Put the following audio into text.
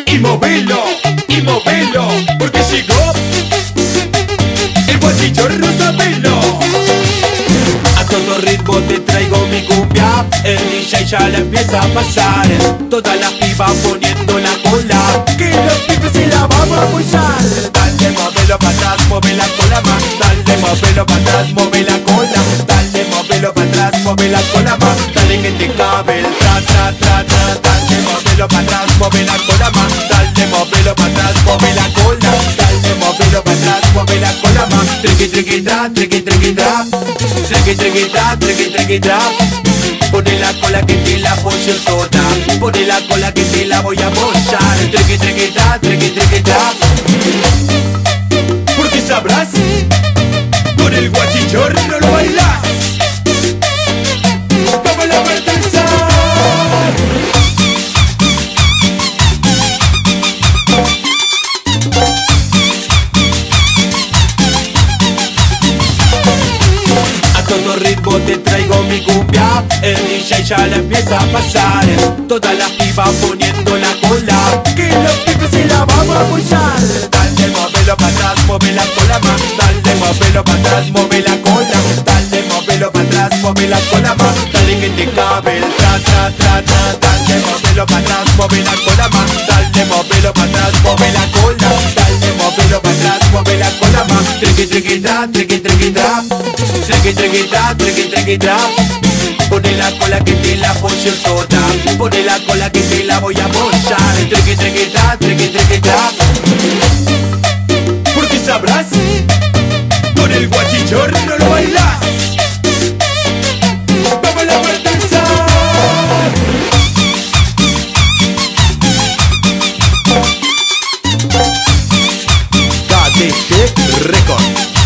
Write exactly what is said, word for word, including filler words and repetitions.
y movelo, y movelo, porque llegó el guachichorro Sabelo. A todo ritmo te traigo mi cumbia, el D J ya la empieza a pasar. Todas las pibas poniendo la cola, que los pibes se la vamos a apoyar. Dale, movelo para atrás, mueve la cola más. Dale, movelo para atrás, mueve la cola. Dale, movelo para atrás, mueve la cola más. Dale que te cabe el tra, tra, tra, tra. Dale, movelo para atrás, mueve la cola más. Dale, movelo para atrás, mueve la cola. Dale, movelo para atrás, mueve la cola más. Triqui, triqui, tra, triqui, triqui, tra. Triqui, triqui, tra, triqui, triqui, tra. Pone la cola que te la pollo toda. Pone la cola que te la voy a mollar. Triqui, triqui, tra, triqui, triqui, tra. Porque sabrás, con el guachichorro no lo bailás. Como la puerta del sol. A todo ritmo te traigo mi cumbia, el D J ya la empieza a pasar. Todas las pibas poniendo la cola, que los pibes se la vamos a apoyar. Dale, movelo para atrás, mueve la cola más. Dale, movelo para atrás, mueve la cola. Dale, movelo para atrás, mueve la cola más. Dale que te cabe el tra, tra, tra, tra. Dale, movelo para atrás, mueve la cola más. Dale, movelo para atrás, mueve la cola. Dale, movelo para atrás, mueve la cola más. Triqui, triqui, tra, triqui, triqui, tra. Triqui, triqui, tra, triqui, triqui, tra. Pone la cola que te la pollo toda. Pone la cola que te la voy a mollar. Triqui, triqui, tra, triqui, triqui, tra. Porque sabrás, con el guachichorro no lo bailás. Vamos a la puerta del sol. K D G Record.